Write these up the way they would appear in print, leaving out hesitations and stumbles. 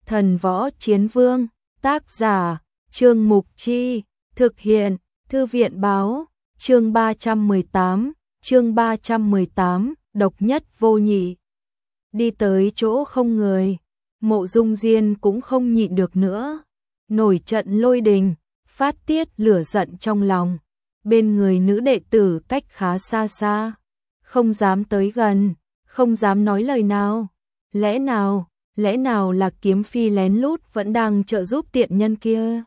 Thần Võ Chiến Vương, tác giả, Trương Mục Chi, thực hiện, Thư viện Báo, chương 318, độc nhất vô nhị. Đi tới chỗ không người, Mộ Dung Diên cũng không nhịn được nữa, nổi trận lôi đình, phát tiết lửa giận trong lòng. Bên người nữ đệ tử cách khá xa xa, không dám tới gần, không dám nói lời nào. Lẽ nào là Kiếm Phi lén lút vẫn đang trợ giúp tiện nhân kia?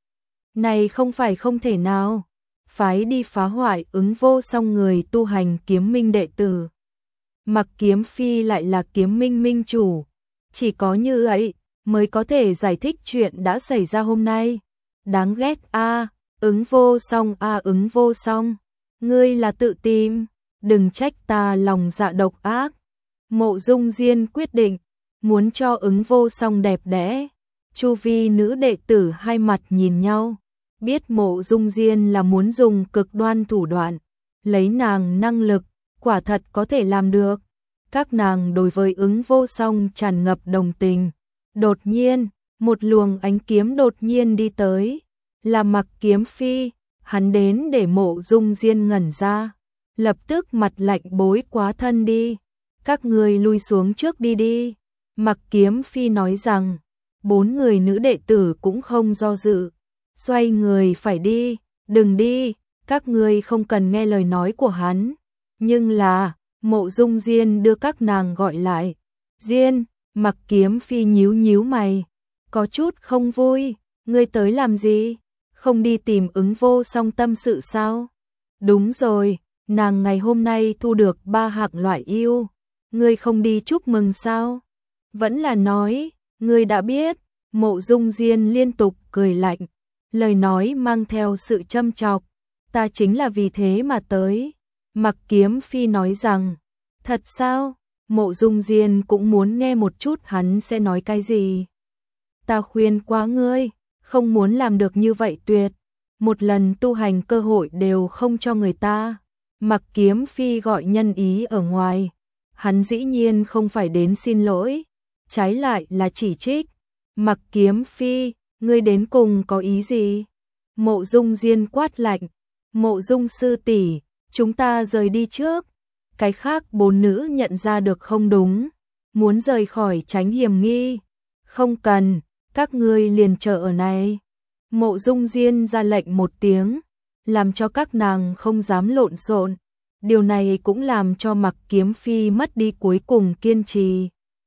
Này không phải không thể nào, phái đi phá hoại Ứng Vô Song người tu hành kiếm minh đệ tử. Mặc Kiếm Phi lại là kiếm minh minh chủ, chỉ có như vậy mới có thể giải thích chuyện đã xảy ra hôm nay. Đáng ghét a, Ứng Vô Song a, Ứng Vô Song, ngươi là tự tìm, đừng trách ta lòng dạ độc ác. Mộ Dung Diên quyết định muốn cho Ứng Vô Song đẹp đẽ. Chu vi nữ đệ tử hai mặt nhìn nhau, biết Mộ Dung Diên là muốn dùng cực đoan thủ đoạn, lấy nàng năng lực, quả thật có thể làm được. Các nàng đối với Ứng Vô Song tràn ngập đồng tình. Đột nhiên, một luồng ánh kiếm đột nhiên đi tới, là Mặc Kiếm Phi. Hắn đến để Mộ Dung Diên ngẩn ra, lập tức mặt lạnh bối quá thân đi. Các người lui xuống trước đi đi. Mặc Kiếm Phi nói rằng, bốn người nữ đệ tử cũng không do dự, xoay người phải đi. Đừng đi, các người không cần nghe lời nói của hắn. Nhưng là, Mộ Dung Diên đưa các nàng gọi lại. Diên, Mặc Kiếm Phi nhíu nhíu mày, có chút không vui. Ngươi tới làm gì? Không đi tìm Ứng Vô Song tâm sự sao? Đúng rồi, nàng ngày hôm nay thu được 3 hạng loại yêu. Ngươi không đi chúc mừng sao? Vẫn là nói, ngươi đã biết. Mộ Dung Diên liên tục cười lạnh, lời nói mang theo sự châm chọc. Ta chính là vì thế mà tới. Mặc Kiếm Phi nói rằng, thật sao? Mộ Dung Diên cũng muốn nghe một chút hắn sẽ nói cái gì. Ta khuyên quá ngươi, không muốn làm được như vậy tuyệt. Một lần tu hành cơ hội đều không cho người ta. Mặc Kiếm Phi gọi nhân ý ở ngoài. Hắn dĩ nhiên không phải đến xin lỗi, trái lại là chỉ trích. Mặc Kiếm Phi, ngươi đến cùng có ý gì? Mộ Dung Diên quát lạnh. Mộ Dung sư tỷ, chúng ta rời đi trước. Cái khác bốn nữ nhận ra được không đúng, muốn rời khỏi tránh hiểm nghi. Không cần, các ngươi liền chờ ở này. Mộ Dung Diên ra lệnh một tiếng, làm cho các nàng không dám lộn xộn. Điều này cũng làm cho Mặc Kiếm Phi mất đi cuối cùng kiên trì.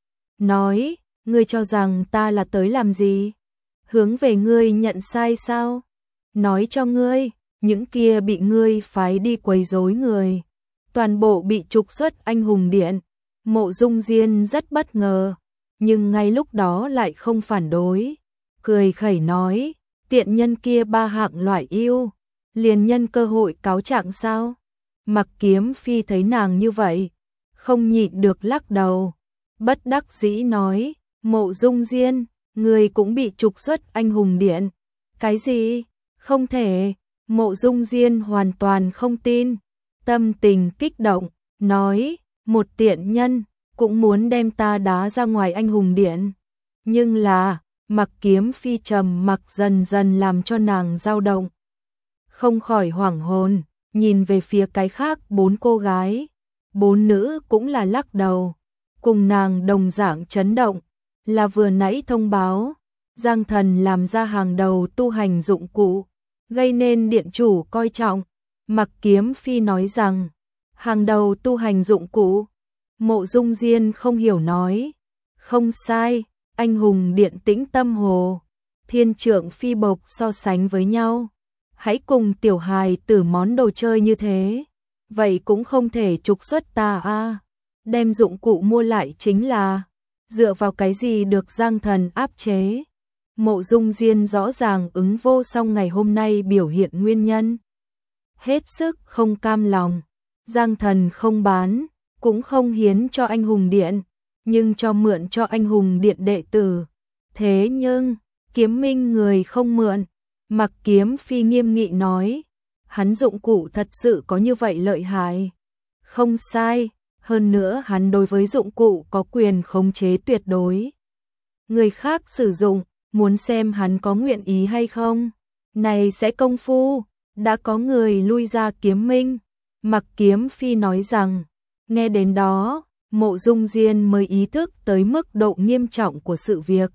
Nói, ngươi cho rằng ta là tới làm gì? Hướng về ngươi nhận sai sao? Nói cho ngươi, những kia bị ngươi phái đi quấy rối người, toàn bộ bị trục xuất anh hùng điện. Mộ Dung Diên rất bất ngờ, nhưng ngay lúc đó lại không phản đối. Cười khẩy nói, tiện nhân kia 3 hạng loại yêu, liền nhân cơ hội cáo trạng sao? Mặc Kiếm Phi thấy nàng như vậy, không nhịn được lắc đầu, bất đắc dĩ nói, Mộ Dung Diên, người cũng bị trục xuất anh hùng điện. Cái gì? Không thể. Mộ Dung Diên hoàn toàn không tin, tâm tình kích động, nói, một tiện nhân cũng muốn đem ta đá ra ngoài anh hùng điện. Nhưng là, Mặc Kiếm Phi trầm mặc dần dần làm cho nàng dao động, không khỏi hoảng hồn, nhìn về phía cái khác 4 cô gái. 4 nữ cũng là lắc đầu, cùng nàng đồng dạng chấn động, là vừa nãy thông báo, Giang Thần làm ra hàng đầu tu hành dụng cụ, gây nên điện chủ coi trọng. Mặc Kiếm Phi nói rằng, hàng đầu tu hành dụng cụ. Mộ Dung Diên không hiểu nói, không sai, anh hùng điện Tĩnh Tâm Hồ, Thiên Trượng Phi Bộc so sánh với nhau. Hãy cùng tiểu hài tử món đồ chơi như thế, vậy cũng không thể trục xuất ta a. Đem dụng cụ mua lại chính là, dựa vào cái gì được Giang Thần áp chế? Mộ Dung Diên rõ ràng Ứng Vô Song ngày hôm nay biểu hiện nguyên nhân, hết sức không cam lòng. Giang Thần không bán, cũng không hiến cho anh hùng điện, nhưng cho mượn cho anh hùng điện đệ tử. Thế nhưng, kiếm minh người không mượn. Mặc Kiếm Phi nghiêm nghị nói, hắn dụng cụ thật sự có như vậy lợi hại? Không sai, hơn nữa hắn đối với dụng cụ có quyền khống chế tuyệt đối. người khác sử dụng, muốn xem hắn có nguyện ý hay không. Này sẽ công phu, đã có người lui ra kiếm minh. Mặc Kiếm Phi nói rằng, nghe đến đó, Mộ Dung Diên mới ý thức tới mức độ nghiêm trọng của sự việc.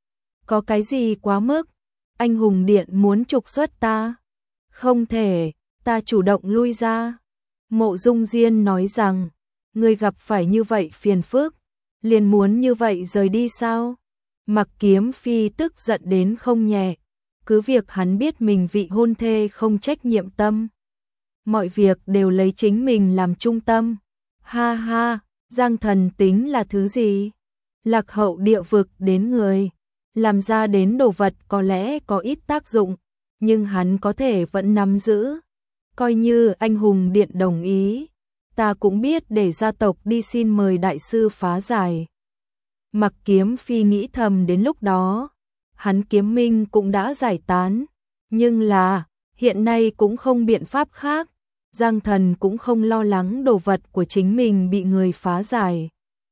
Có cái gì quá mức? Anh hùng điện muốn trục xuất ta? Không thể, ta chủ động lui ra. Mộ Dung Diên nói rằng, người gặp phải như vậy phiền phức, liền muốn như vậy rời đi sao? Mặc Kiếm Phi tức giận đến không nhẹ, cứ việc hắn biết mình vị hôn thê không trách nhiệm tâm. Mọi việc đều lấy chính mình làm trung tâm. Ha ha, Giang Thần tính là thứ gì? Lạc hậu địa vực đến người, làm ra đến đồ vật có lẽ có ít tác dụng, nhưng hắn có thể vẫn nắm giữ. Coi như anh hùng điện đồng ý, ta cũng biết để gia tộc đi xin mời đại sư phá giải. Mặc Kiếm Phi nghĩ thầm đến lúc đó, hắn kiếm minh cũng đã giải tán, nhưng là, hiện nay cũng không biện pháp khác, Giang Thần cũng không lo lắng đồ vật của chính mình bị người phá giải.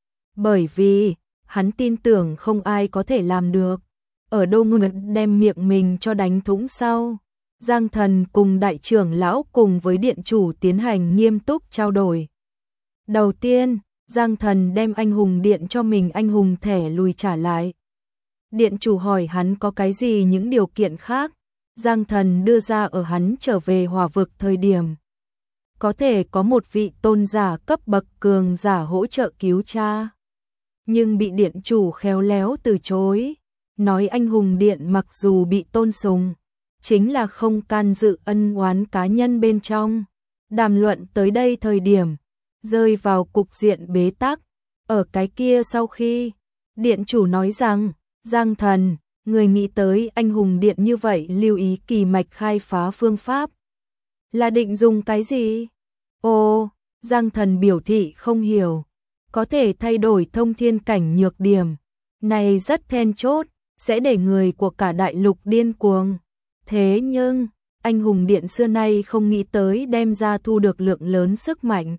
Bởi vì, hắn tin tưởng không ai có thể làm được. Ở Đô Nguyệt đem miệng mình cho đánh thủng sau, Giang Thần cùng đại trưởng lão cùng với điện chủ tiến hành nghiêm túc trao đổi. Đầu tiên, Giang Thần đem anh hùng điện cho mình anh hùng thẻ lùi trả lại. Điện chủ hỏi hắn có cái gì những điều kiện khác, Giang Thần đưa ra ở hắn trở về Hỏa Vực thời điểm. Có thể có một vị tôn giả cấp bậc cường giả hỗ trợ cứu cha. Nhưng bị điện chủ khéo léo từ chối, nói anh hùng điện mặc dù bị tôn sùng, chính là không can dự ân oán cá nhân bên trong. Đàm luận tới đây thời điểm, rơi vào cục diện bế tắc. Ở cái kia sau khi, điện chủ nói rằng, Giang Thần, người nghĩ tới anh hùng điện như vậy lưu ý kỳ mạch khai phá phương pháp. Là định dùng cái gì? Ồ, Giang Thần biểu thị không hiểu. Có thể thay đổi thông thiên cảnh nhược điểm. Này rất then chốt, sẽ để người của cả đại lục điên cuồng. Thế nhưng, anh hùng điện xưa nay không nghĩ tới đem ra thu được lượng lớn sức mạnh.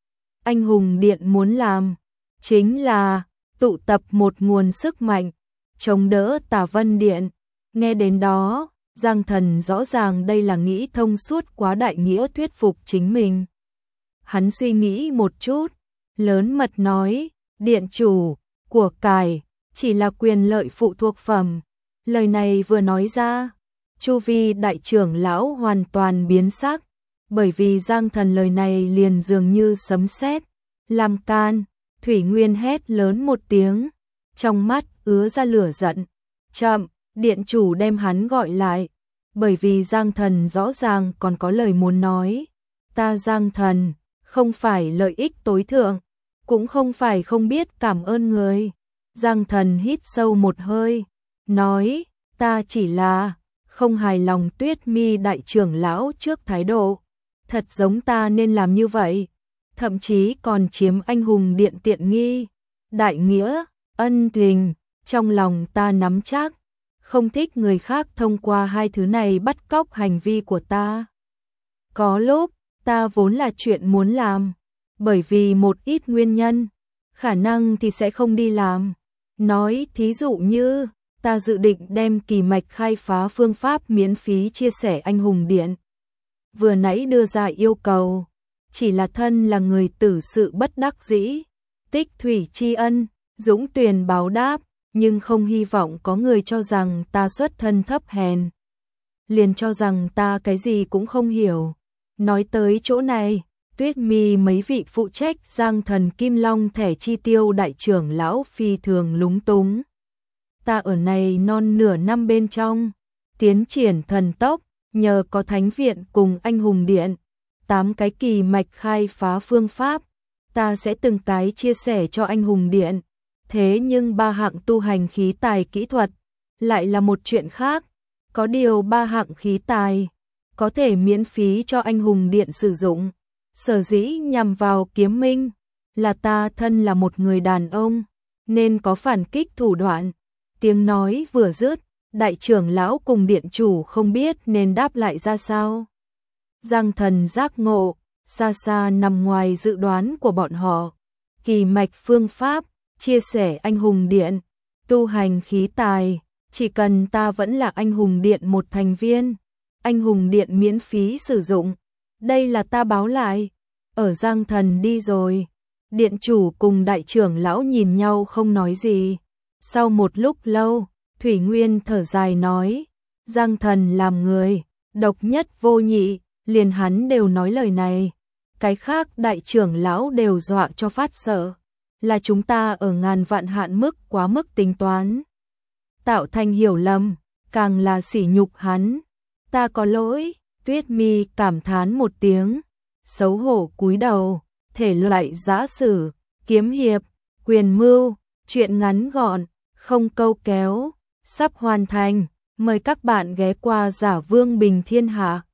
Anh hùng điện muốn làm, chính là tụ tập một nguồn sức mạnh, chống đỡ Tả Vân Điện. Nghe đến đó, Giang Thần rõ ràng đây là nghĩ thông suốt quá đại nghĩa thuyết phục chính mình. Hắn suy nghĩ một chút, lớn mật nói, điện chủ, của cải, chỉ là quyền lợi phụ thuộc phẩm. Lời này vừa nói ra, chu vi đại trưởng lão hoàn toàn biến sắc, bởi vì Giang Thần lời này liền dường như sấm sét, làm can. Thủy Nguyên hét lớn một tiếng, trong mắt ứa ra lửa giận. Chậm, điện chủ đem hắn gọi lại, bởi vì Giang Thần rõ ràng còn có lời muốn nói. Ta Giang Thần, không phải lợi ích tối thượng, cũng không phải không biết cảm ơn người. Giang Thần hít sâu một hơi, nói, ta chỉ là không hài lòng Tuyết Mi đại trưởng lão trước thái độ. Thật giống ta nên làm như vậy, thậm chí còn chiếm anh hùng điện tiện nghi. Đại nghĩa, ân tình, trong lòng ta nắm chắc, không thích người khác thông qua hai thứ này bắt cóc hành vi của ta. Có lúc, ta vốn là chuyện muốn làm, bởi vì một ít nguyên nhân, khả năng thì sẽ không đi làm. Nói thí dụ như, ta dự định đem kỳ mạch khai phá phương pháp miễn phí chia sẻ anh hùng điện. Vừa nãy đưa ra yêu cầu, chỉ là thân là người tử sự bất đắc dĩ, tích thủy tri ân, dũng tuyền báo đáp, nhưng không hy vọng có người cho rằng ta xuất thân thấp hèn. Liền cho rằng ta cái gì cũng không hiểu. Nói tới chỗ này, Tuyết Mi mấy vị phụ trách Giang Thần Kim Long thẻ chi tiêu đại trưởng lão phi thường lúng túng. Ta ở này non nửa năm bên trong, tiến triển thần tốc, nhờ có thánh viện cùng anh hùng điện, 8 cái kỳ mạch khai phá phương pháp, ta sẽ từng cái chia sẻ cho anh hùng điện. Thế nhưng 3 hạng tu hành khí tài kỹ thuật lại là một chuyện khác. Có điều 3 hạng khí tài có thể miễn phí cho anh hùng điện sử dụng. Sở dĩ nhằm vào kiếm minh là ta thân là một người đàn ông, nên có phản kích thủ đoạn. Tiếng nói vừa dứt, đại trưởng lão cùng điện chủ không biết nên đáp lại ra sao. Giang Thần giác ngộ, xa xa nằm ngoài dự đoán của bọn họ. Kỳ mạch phương pháp, chia sẻ anh hùng điện, tu hành khí tài, chỉ cần ta vẫn là anh hùng điện một thành viên, anh hùng điện miễn phí sử dụng, đây là ta báo lại, ở Giang Thần đi rồi. Điện chủ cùng đại trưởng lão nhìn nhau không nói gì. Sau một lúc lâu, Thủy Nguyên thở dài nói, Giang Thần làm người, độc nhất vô nhị, liền hắn đều nói lời này. Cái khác đại trưởng lão đều dọa cho phát sợ, là chúng ta ở ngàn vạn hạn mức quá mức tính toán. Tạo thành hiểu lầm, càng là sỉ nhục hắn. Ta có lỗi, Tuyết Mi cảm thán một tiếng, xấu hổ cúi đầu, thể loại giã sử, kiếm hiệp, quyền mưu, chuyện ngắn gọn, không câu kéo, sắp hoàn thành, mời các bạn ghé qua Giả Vương Bình Thiên Hạ.